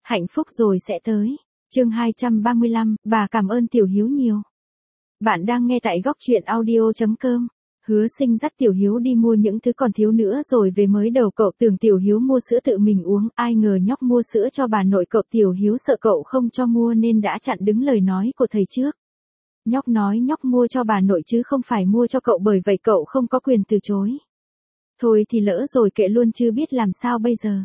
hạnh phúc rồi sẽ tới. Chương 235, bà cảm ơn Tiểu Hiếu nhiều. Bạn đang nghe tại góc truyện audio.com. Hứa Sinh dắt Tiểu Hiếu đi mua những thứ còn thiếu nữa rồi về. Mới đầu cậu tưởng Tiểu Hiếu mua sữa tự mình uống, ai ngờ nhóc mua sữa cho bà nội cậu. Tiểu Hiếu sợ cậu không cho mua nên đã chặn đứng lời nói của thầy trước. Nhóc nói nhóc mua cho bà nội chứ không phải mua cho cậu, bởi vậy cậu không có quyền từ chối. Thôi thì lỡ rồi kệ luôn chứ biết làm sao bây giờ.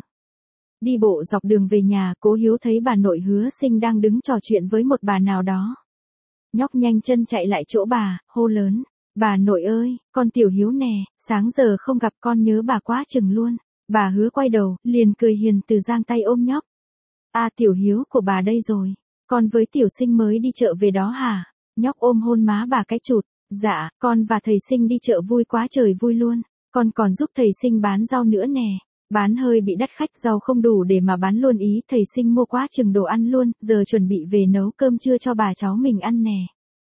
Đi bộ dọc đường về nhà, Cố Hiếu thấy bà nội Hứa Sinh đang đứng trò chuyện với một bà nào đó. Nhóc nhanh chân chạy lại chỗ bà, hô lớn. Bà nội ơi, con Tiểu Hiếu nè, sáng giờ không gặp con nhớ bà quá chừng luôn. Bà Hứa quay đầu, liền cười hiền từ giang tay ôm nhóc. À, Tiểu Hiếu của bà đây rồi. Con với Tiểu Sinh mới đi chợ về đó hả? Nhóc ôm hôn má bà cái chụt. Dạ, con và thầy Sinh đi chợ vui quá trời vui luôn. Con còn giúp thầy Sinh bán rau nữa nè. Bán hơi bị đắt khách, rau không đủ để mà bán luôn ý. Thầy Sinh mua quá chừng đồ ăn luôn, giờ chuẩn bị về nấu cơm trưa cho bà cháu mình ăn nè.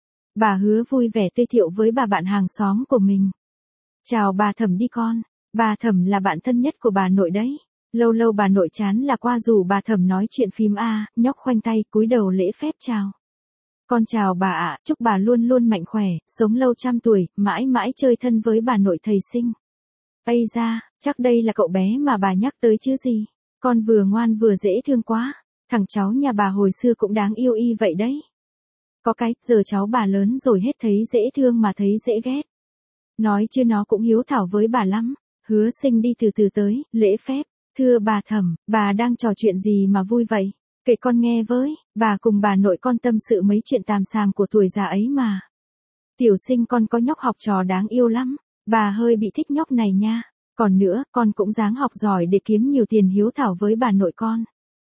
Bà Hứa vui vẻ giới thiệu với bà bạn hàng xóm của mình. Chào bà Thẩm đi con. Bà Thẩm là bạn thân nhất của bà nội đấy. Lâu lâu bà nội chán là qua rủ bà Thẩm nói chuyện phím a. Nhóc khoanh tay cúi đầu lễ phép chào. Con chào bà ạ, chúc bà luôn luôn mạnh khỏe, sống lâu trăm tuổi, mãi mãi chơi thân với bà nội thầy Sinh. Ây da, chắc đây là cậu bé mà bà nhắc tới chứ gì. Con vừa ngoan vừa dễ thương quá. Thằng cháu nhà bà hồi xưa cũng đáng yêu y vậy đấy. Có cái, giờ cháu bà lớn rồi hết thấy dễ thương mà thấy dễ ghét. Nói chứ nó cũng hiếu thảo với bà lắm. Hứa Sinh đi từ từ tới, lễ phép. Thưa bà Thẩm, bà đang trò chuyện gì mà vui vậy? Kể con nghe với, bà cùng bà nội con tâm sự mấy chuyện tàm xàm của tuổi già ấy mà. Tiểu Sinh con có nhóc học trò đáng yêu lắm. Bà hơi bị thích nhóc này nha. Còn nữa, con cũng ráng học giỏi để kiếm nhiều tiền hiếu thảo với bà nội con.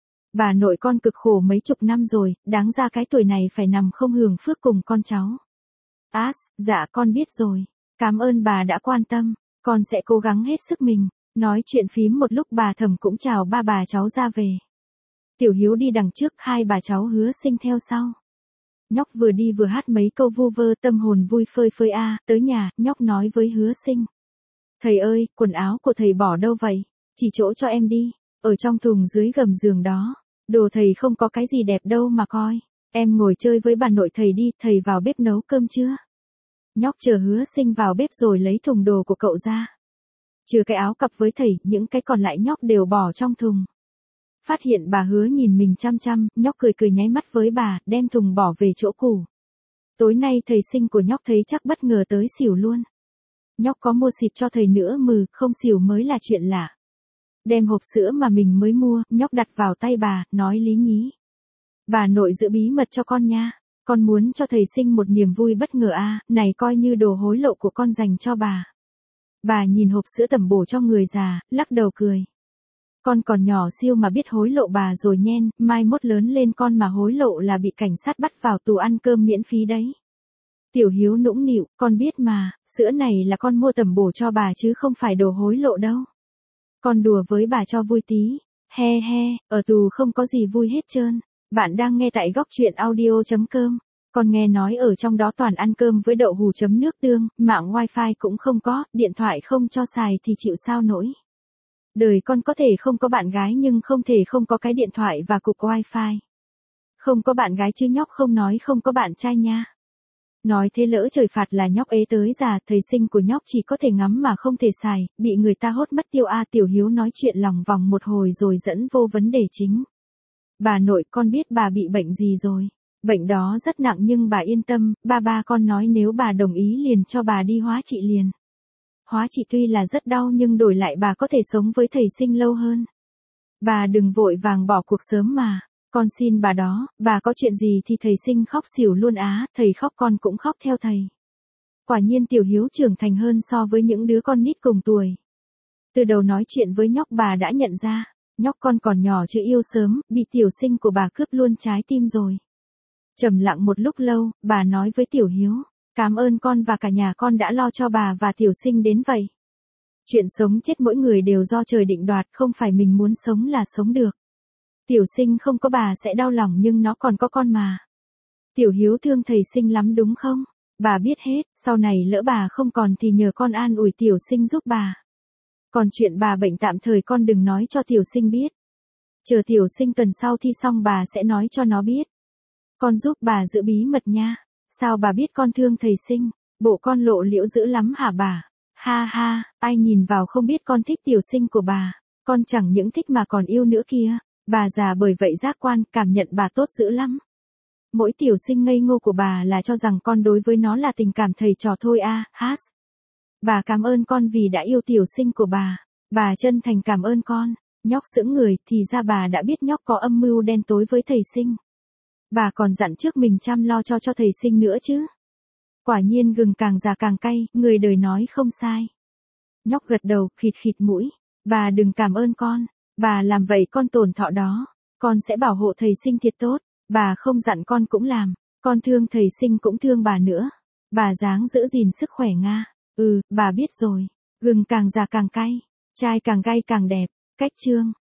Bà nội con cực khổ mấy chục năm rồi, đáng ra cái tuổi này phải nằm không hưởng phước cùng con cháu. Dạ con biết rồi. Cảm ơn bà đã quan tâm. Con sẽ cố gắng hết sức mình. Nói chuyện phím một lúc bà Thẩm cũng chào ba bà cháu ra về. Tiểu Hiếu đi đằng trước, hai bà cháu Hứa Sinh theo sau. Nhóc vừa đi vừa hát mấy câu vu vơ, tâm hồn vui phơi phới a. Tới nhà, nhóc nói với Hứa Sinh. Thầy ơi, quần áo của thầy bỏ đâu vậy? Chỉ chỗ cho em đi. Ở trong thùng dưới gầm giường đó. Đồ thầy không có cái gì đẹp đâu mà coi. Em ngồi chơi với bà nội thầy đi, thầy vào bếp nấu cơm chưa? Nhóc chờ Hứa Sinh vào bếp rồi lấy thùng đồ của cậu ra. Trừ cái áo cặp với thầy, những cái còn lại nhóc đều bỏ trong thùng. Phát hiện bà Hứa nhìn mình chăm chăm, nhóc cười cười nháy mắt với bà, đem thùng bỏ về chỗ cũ. Tối nay thầy Sinh của nhóc thấy chắc bất ngờ tới xỉu luôn. Nhóc có mua xịt cho thầy nữa không xỉu mới là chuyện lạ. Đem hộp sữa mà mình mới mua, nhóc đặt vào tay bà, nói lý nhí. Bà nội giữ bí mật cho con nha. Con muốn cho thầy Sinh một niềm vui bất ngờ a, này coi như đồ hối lộ của con dành cho bà. Bà nhìn hộp sữa tẩm bổ cho người già, lắc đầu cười. Con còn nhỏ siêu mà biết hối lộ bà rồi nhen, mai mốt lớn lên con mà hối lộ là bị cảnh sát bắt vào tù ăn cơm miễn phí đấy. Tiểu Hiếu nũng nịu, con biết mà, sữa này là con mua tẩm bổ cho bà chứ không phải đồ hối lộ đâu. Con đùa với bà cho vui tí. He he, ở tù không có gì vui hết trơn. Bạn đang nghe tại góc truyện audio.com. Con nghe nói ở trong đó toàn ăn cơm với đậu hù chấm nước tương, mạng wifi cũng không có, điện thoại không cho xài thì chịu sao nổi. Đời con có thể không có bạn gái nhưng không thể không có cái điện thoại và cục wifi. Không có bạn gái chứ nhóc không nói không có bạn trai nha. Nói thế lỡ trời phạt là nhóc ế tới già, thầy Sinh của nhóc chỉ có thể ngắm mà không thể xài, bị người ta hốt mất tiêu a. Tiểu Hiếu nói chuyện lòng vòng một hồi rồi dẫn vô vấn đề chính. Bà nội con biết bà bị bệnh gì rồi. Bệnh đó rất nặng nhưng bà yên tâm, ba con nói nếu bà đồng ý liền cho bà đi hóa trị liền. Hóa trị tuy là rất đau nhưng đổi lại bà có thể sống với thầy Sinh lâu hơn. Bà đừng vội vàng bỏ cuộc sớm mà. Con xin bà đó, bà có chuyện gì thì thầy Sinh khóc xỉu luôn á, thầy khóc con cũng khóc theo thầy. Quả nhiên Tiểu Hiếu trưởng thành hơn so với những đứa con nít cùng tuổi. Từ đầu nói chuyện với nhóc bà đã nhận ra, nhóc con còn nhỏ chứ yêu sớm, bị Tiểu Sinh của bà cướp luôn trái tim rồi. Trầm lặng một lúc lâu, bà nói với Tiểu Hiếu, cảm ơn con và cả nhà con đã lo cho bà và Tiểu Sinh đến vậy. Chuyện sống chết mỗi người đều do trời định đoạt, không phải mình muốn sống là sống được. Tiểu Sinh không có bà sẽ đau lòng nhưng nó còn có con mà. Tiểu Hiếu thương thầy Sinh lắm đúng không? Bà biết hết, sau này lỡ bà không còn thì nhờ con an ủi Tiểu Sinh giúp bà. Còn chuyện bà bệnh tạm thời con đừng nói cho Tiểu Sinh biết. Chờ tiểu sinh tuần sau thi xong bà sẽ nói cho nó biết. Con giúp bà giữ bí mật nha. Sao bà biết con thương thầy sinh? Bộ con lộ liễu dữ lắm hả bà? Ha ha, ai nhìn vào không biết con thích tiểu sinh của bà. Con chẳng những thích mà còn yêu nữa kia. Bà già bởi vậy giác quan cảm nhận bà tốt dữ lắm. Mỗi tiểu sinh ngây ngô của bà là cho rằng con đối với nó là tình cảm thầy trò thôi a. Hát. Bà cảm ơn con vì đã yêu tiểu sinh của bà. Bà chân thành cảm ơn con. Nhóc sững người, thì ra bà đã biết nhóc có âm mưu đen tối với thầy sinh. Bà còn dặn trước mình chăm lo cho thầy sinh nữa chứ. Quả nhiên gừng càng già càng cay, người đời nói không sai. Nhóc gật đầu, khịt khịt mũi. Bà đừng cảm ơn con. Bà làm vậy con tổn thọ đó. Con sẽ bảo hộ thầy sinh thiệt tốt. Bà không dặn con cũng làm. Con thương thầy sinh cũng thương bà nữa. Bà dáng giữ gìn sức khỏe Nga. Ừ, bà biết rồi. Gừng càng già càng cay. Trai càng gay càng đẹp. Cách chương.